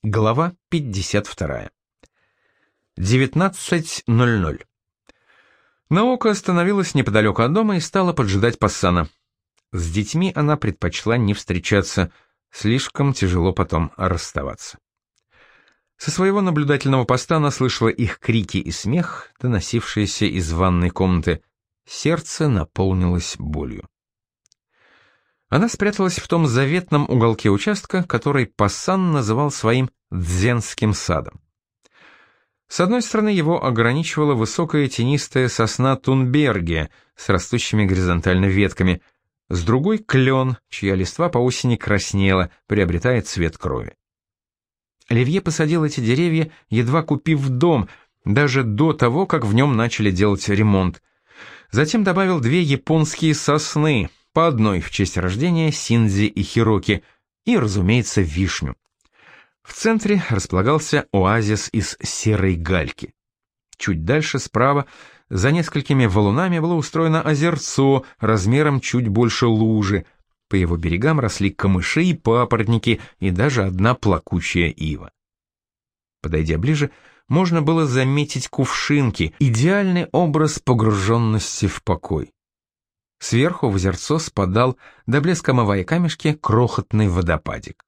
Глава 52. 19:00. Наока остановилась неподалеку от дома и стала поджидать Пассана. С детьми она предпочла не встречаться, слишком тяжело потом расставаться. Со своего наблюдательного поста она слышала их крики и смех, доносившиеся из ванной комнаты. Сердце наполнилось болью. Она спряталась в том заветном уголке участка, который Пассан называл своим дзенским садом. С одной стороны его ограничивала высокая тенистая сосна Тунберге с растущими горизонтально ветками, с другой — клен, чья листва по осени краснела, приобретая цвет крови. Оливье посадил эти деревья, едва купив дом, даже до того, как в нем начали делать ремонт. Затем добавил 2 японские сосны, по одной в честь рождения Синдзи и Хироки, и, разумеется, вишню. В центре располагался оазис из серой гальки. Чуть дальше, справа, за несколькими валунами было устроено озерцо размером чуть больше лужи. По его берегам росли камыши и папоротники, и даже одна плакучая ива. Подойдя ближе, можно было заметить кувшинки, идеальный образ погруженности в покой. Сверху в озерцо спадал, до блеска омывая камешки, крохотный водопадик.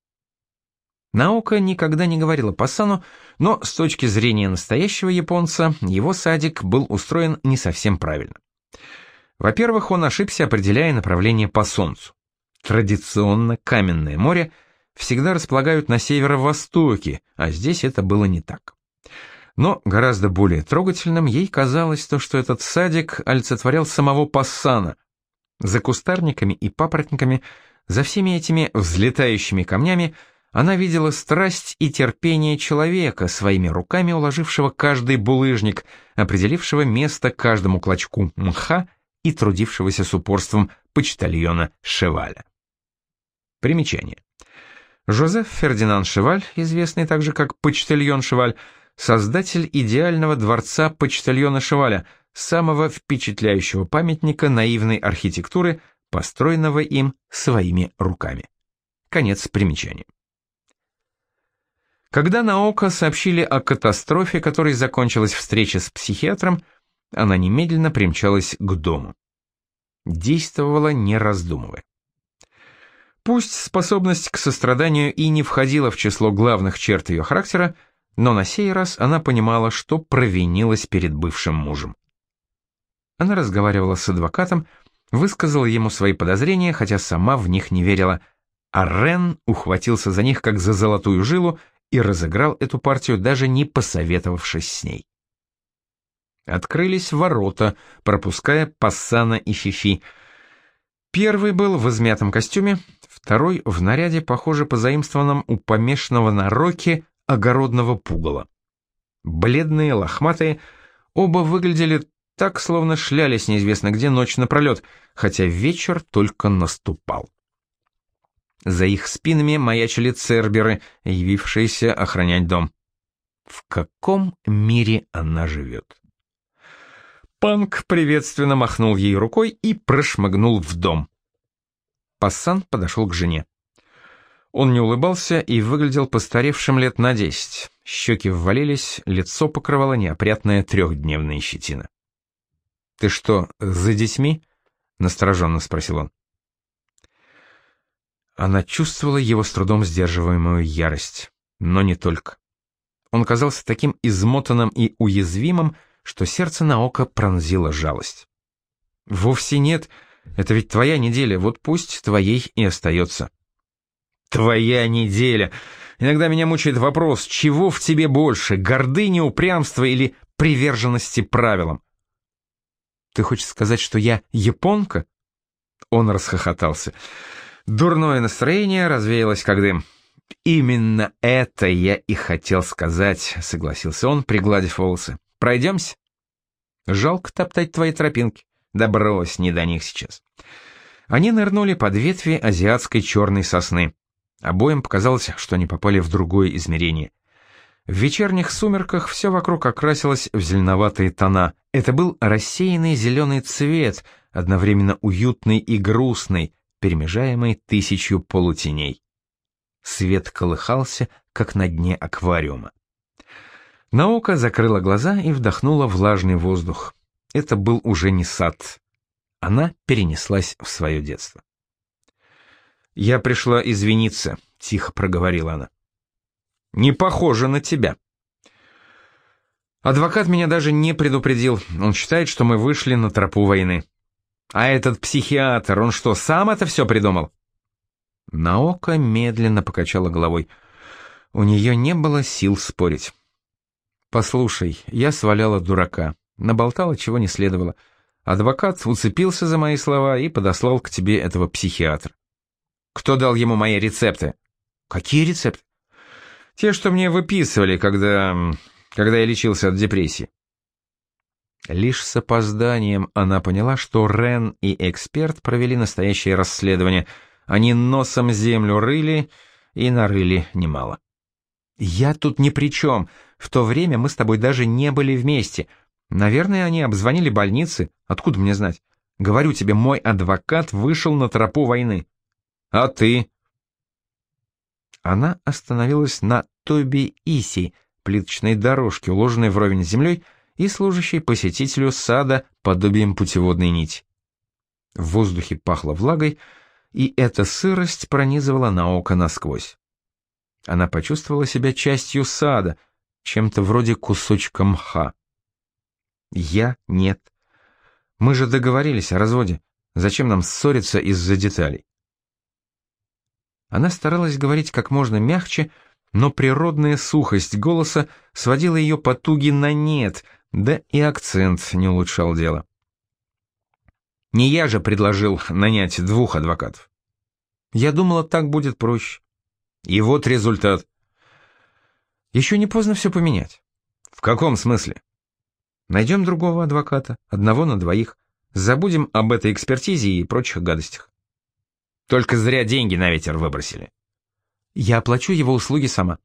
Наока никогда не говорила Пассану, но с точки зрения настоящего японца, его садик был устроен не совсем правильно. Во-первых, он ошибся, определяя направление по солнцу. Традиционно Каменное море всегда располагают на северо-востоке, а здесь это было не так. Но гораздо более трогательным ей казалось то, что этот садик олицетворял самого Пассана. За кустарниками и папоротниками, за всеми этими взлетающими камнями она видела страсть и терпение человека, своими руками уложившего каждый булыжник, определившего место каждому клочку мха и трудившегося с упорством почтальона Шеваля. Примечание. Жозеф Фердинанд Шеваль, известный также как почтальон Шеваль, создатель идеального дворца почтальона Шеваля, самого впечатляющего памятника наивной архитектуры, построенного им своими руками. Конец примечания. Когда Наока сообщили о катастрофе, которой закончилась встреча с психиатром, она немедленно примчалась к дому. Действовала не раздумывая. Пусть способность к состраданию и не входила в число главных черт ее характера, но на сей раз она понимала, что провинилась перед бывшим мужем. Она разговаривала с адвокатом, высказала ему свои подозрения, хотя сама в них не верила, а Рен ухватился за них как за золотую жилу и разыграл эту партию, даже не посоветовавшись с ней. Открылись ворота, пропуская Пассана и Фифи. Первый был в измятом костюме, второй в наряде, похоже, позаимствованном у помешанного на роке огородного пугала. Бледные, лохматые, оба выглядели так, словно шлялись неизвестно где ночь напролет, хотя вечер только наступал. За их спинами маячили церберы, явившиеся охранять дом. В каком мире она живет? Панк приветственно махнул ей рукой и прошмыгнул в дом. Пассан подошел к жене. Он не улыбался и выглядел постаревшим лет на 10. Щеки ввалились, лицо покрывала неопрятная 3-дневная щетина. «Ты что, за детьми?» — настороженно спросил он. Она чувствовала его с трудом сдерживаемую ярость, но не только. Он казался таким измотанным и уязвимым, что сердце Наока пронзило жалость. «Вовсе нет, это ведь твоя неделя, вот пусть твоей и остается». «Твоя неделя! Иногда меня мучает вопрос, чего в тебе больше, гордыни, упрямства или приверженности правилам?» «Ты хочешь сказать, что я японка?» Он расхохотался. Дурное настроение развеялось как дым. «Именно это я и хотел сказать», — согласился он, пригладив волосы. «Пройдемся?» «Жалко топтать твои тропинки. Да брось, не до них сейчас». Они нырнули под ветви азиатской черной сосны. Обоим показалось, что они попали в другое измерение. В вечерних сумерках все вокруг окрасилось в зеленоватые тона. Это был рассеянный зеленый цвет, одновременно уютный и грустный, перемежаемый 1000 полутеней. Свет колыхался, как на дне аквариума. Наока закрыла глаза и вдохнула влажный воздух. Это был уже не сад. Она перенеслась в свое детство. «Я пришла извиниться», — тихо проговорила она. «Не похоже на тебя». Адвокат меня даже не предупредил. Он считает, что мы вышли на тропу войны. А этот психиатр, он что, сам это все придумал? Наока медленно покачала головой. У нее не было сил спорить. «Послушай, я сваляла дурака, наболтала, чего не следовало. Адвокат уцепился за мои слова и подослал к тебе этого психиатра». «Кто дал ему мои рецепты?» «Какие рецепты?» «Те, что мне выписывали, когда я лечился от депрессии». Лишь с опозданием она поняла, что Рен и эксперт провели настоящее расследование. Они носом землю рыли и нарыли немало. «Я тут ни при чем. В то время мы с тобой даже не были вместе. Наверное, они обзвонили больницы. Откуда мне знать? Говорю тебе, мой адвокат вышел на тропу войны». «А ты?» Она остановилась на Тоби-Иси, плиточной дорожке, уложенной вровень с землей и служащей посетителю сада подобием путеводной нити. В воздухе пахло влагой, и эта сырость пронизывала Наока насквозь. Она почувствовала себя частью сада, чем-то вроде кусочка мха. «Я нет. Мы же договорились о разводе. Зачем нам ссориться из-за деталей?» Она старалась говорить как можно мягче, но природная сухость голоса сводила ее потуги на нет, да и акцент не улучшал дело. «Не я же предложил нанять 2 адвокатов. Я думала, так будет проще. И вот результат. Еще не поздно все поменять». «В каком смысле?» «Найдем другого адвоката, 1 на 2. Забудем об этой экспертизе и прочих гадостях». «Только зря деньги на ветер выбросили». «Я оплачу его услуги сама».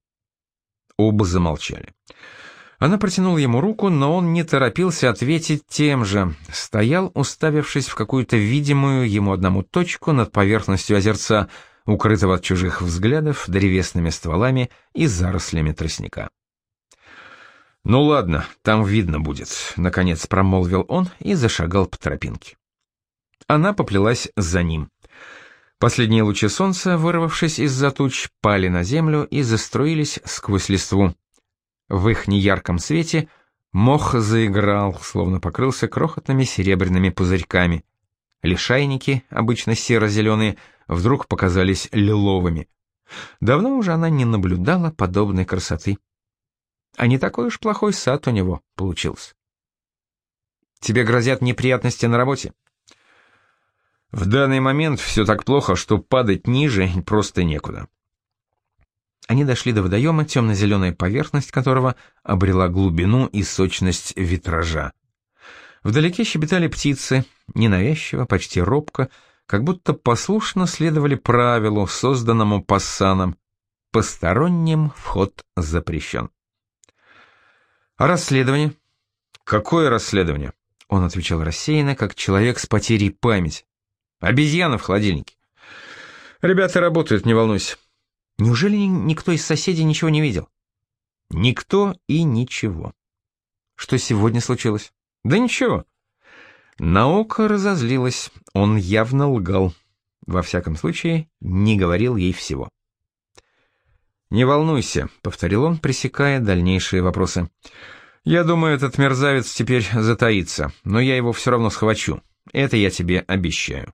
Оба замолчали. Она протянула ему руку, но он не торопился ответить тем же. Стоял, уставившись в какую-то видимую ему одному точку над поверхностью озерца, укрытого от чужих взглядов древесными стволами и зарослями тростника. «Ну ладно, там видно будет», — наконец промолвил он и зашагал по тропинке. Она поплелась за ним. Последние лучи солнца, вырвавшись из-за туч, пали на землю и заструились сквозь листву. В их неярком свете мох заиграл, словно покрылся крохотными серебряными пузырьками. Лишайники, обычно серо-зеленые, вдруг показались лиловыми. Давно уже она не наблюдала подобной красоты. А не такой уж плохой сад у него получился. «Тебе грозят неприятности на работе?» «В данный момент все так плохо, что падать ниже просто некуда». Они дошли до водоема, темно-зеленая поверхность которого обрела глубину и сочность витража. Вдалеке щебетали птицы, ненавязчиво, почти робко, как будто послушно следовали правилу, созданному пассаном: посторонним вход запрещен. «А расследование?» «Какое расследование?» Он отвечал рассеянно, как человек с потерей памяти. «Обезьяна в холодильнике». «Ребята работают, не волнуйся». «Неужели никто из соседей ничего не видел?» «Никто и ничего». «Что сегодня случилось?» «Да ничего». Наока разозлилась, он явно лгал. Во всяком случае, не говорил ей всего. «Не волнуйся», — повторил он, пресекая дальнейшие вопросы. «Я думаю, этот мерзавец теперь затаится, но я его все равно схвачу. Это я тебе обещаю».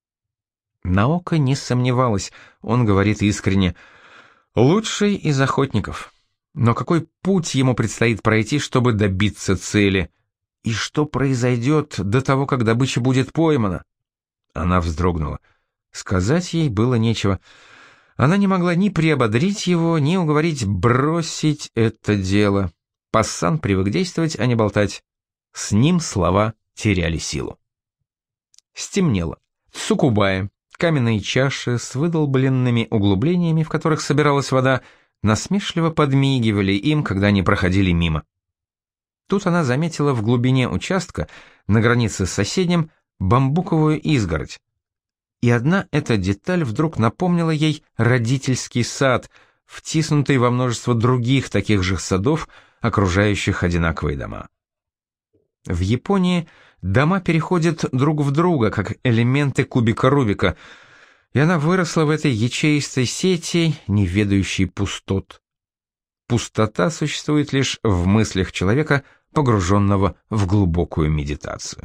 Наока не сомневалась, он говорит искренне. Лучший из охотников. Но какой путь ему предстоит пройти, чтобы добиться цели? И что произойдет до того, как добыча будет поймана? Она вздрогнула. Сказать ей было нечего. Она не могла ни приободрить его, ни уговорить бросить это дело. Пассан привык действовать, а не болтать. С ним слова теряли силу. Стемнело. Цукубая, каменные чаши с выдолбленными углублениями, в которых собиралась вода, насмешливо подмигивали им, когда они проходили мимо. Тут она заметила в глубине участка, на границе с соседним, бамбуковую изгородь. И одна эта деталь вдруг напомнила ей родительский сад, втиснутый во множество других таких же садов, окружающих одинаковые дома. В Японии дома переходят друг в друга, как элементы кубика Рубика, и она выросла в этой ячеистой сети, не ведающей пустот. Пустота существует лишь в мыслях человека, погруженного в глубокую медитацию.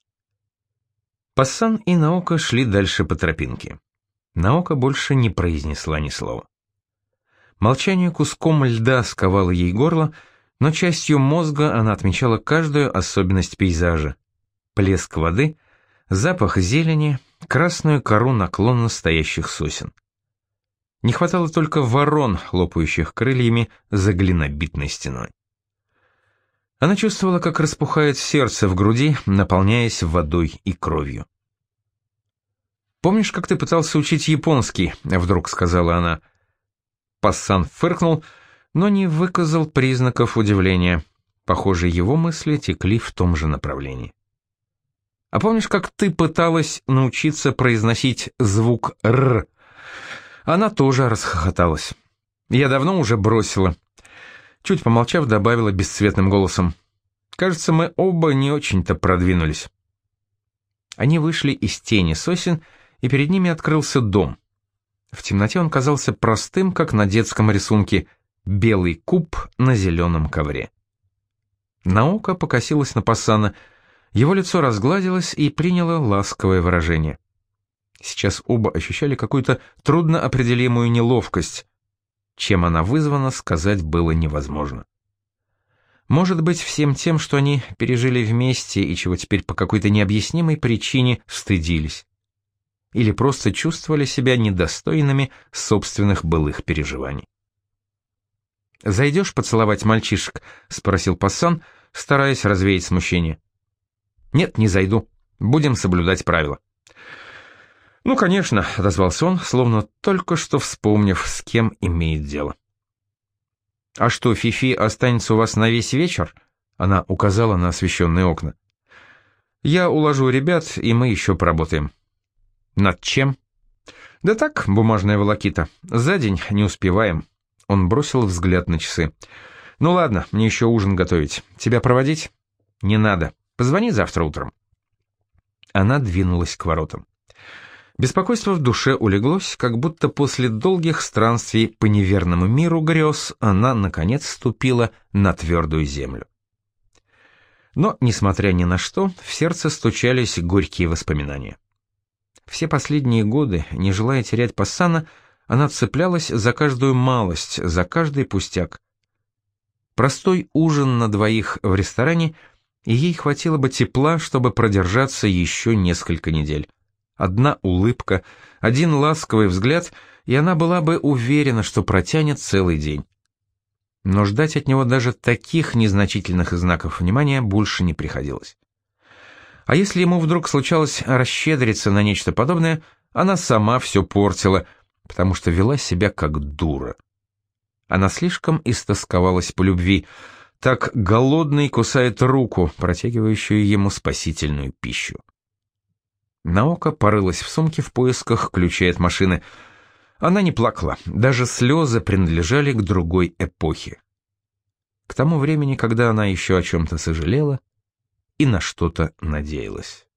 Пассан и Наока шли дальше по тропинке. Наока больше не произнесла ни слова. Молчание куском льда сковало ей горло, но частью мозга она отмечала каждую особенность пейзажа. Плеск воды, запах зелени, красную кору наклонно стоящих сосен. Не хватало только ворон, хлопающих крыльями за глинобитной стеной. Она чувствовала, как распухает сердце в груди, наполняясь водой и кровью. «Помнишь, как ты пытался учить японский?» — вдруг сказала она. Пассан фыркнул, но не выказал признаков удивления. Похоже, его мысли текли в том же направлении. «А помнишь, как ты пыталась научиться произносить звук «р»?» Она тоже расхохоталась. «Я давно уже бросила». Чуть помолчав, добавила бесцветным голосом. «Кажется, мы оба не очень-то продвинулись». Они вышли из тени сосен, и перед ними открылся дом. В темноте он казался простым, как на детском рисунке, белый куб на зеленом ковре. Наока покосилась на Пассана, его лицо разгладилось и приняло ласковое выражение. Сейчас оба ощущали какую-то трудноопределимую неловкость. Чем она вызвана, сказать было невозможно. Может быть, всем тем, что они пережили вместе и чего теперь по какой-то необъяснимой причине стыдились. Или просто чувствовали себя недостойными собственных былых переживаний. «Зайдешь поцеловать мальчишек?» — спросил Пассан, стараясь развеять смущение. «Нет, не зайду. Будем соблюдать правила». «Ну, конечно», — отозвался он, словно только что вспомнив, с кем имеет дело. «А что, Фифи останется у вас на весь вечер?» — она указала на освещенные окна. «Я уложу ребят, и мы еще поработаем». «Над чем?» «Да так, бумажная волокита. За день не успеваем». Он бросил взгляд на часы. «Ну ладно, мне еще ужин готовить. Тебя проводить?» «Не надо. Позвони завтра утром». Она двинулась к воротам. Беспокойство в душе улеглось, как будто после долгих странствий по неверному миру грез она, наконец, ступила на твердую землю. Но, несмотря ни на что, в сердце стучались горькие воспоминания. Все последние годы, не желая терять Пассана, она цеплялась за каждую малость, за каждый пустяк. Простой ужин на двоих в ресторане, и ей хватило бы тепла, чтобы продержаться еще несколько недель. Одна улыбка, один ласковый взгляд, и она была бы уверена, что протянет целый день. Но ждать от него даже таких незначительных знаков внимания больше не приходилось. А если ему вдруг случалось расщедриться на нечто подобное, она сама все портила, потому что вела себя как дура. Она слишком истосковалась по любви, так голодный кусает руку, протягивающую ему спасительную пищу. Наока порылась в сумке в поисках ключей от машины. Она не плакала, даже слезы принадлежали к другой эпохе. К тому времени, когда она еще о чем-то сожалела и на что-то надеялась.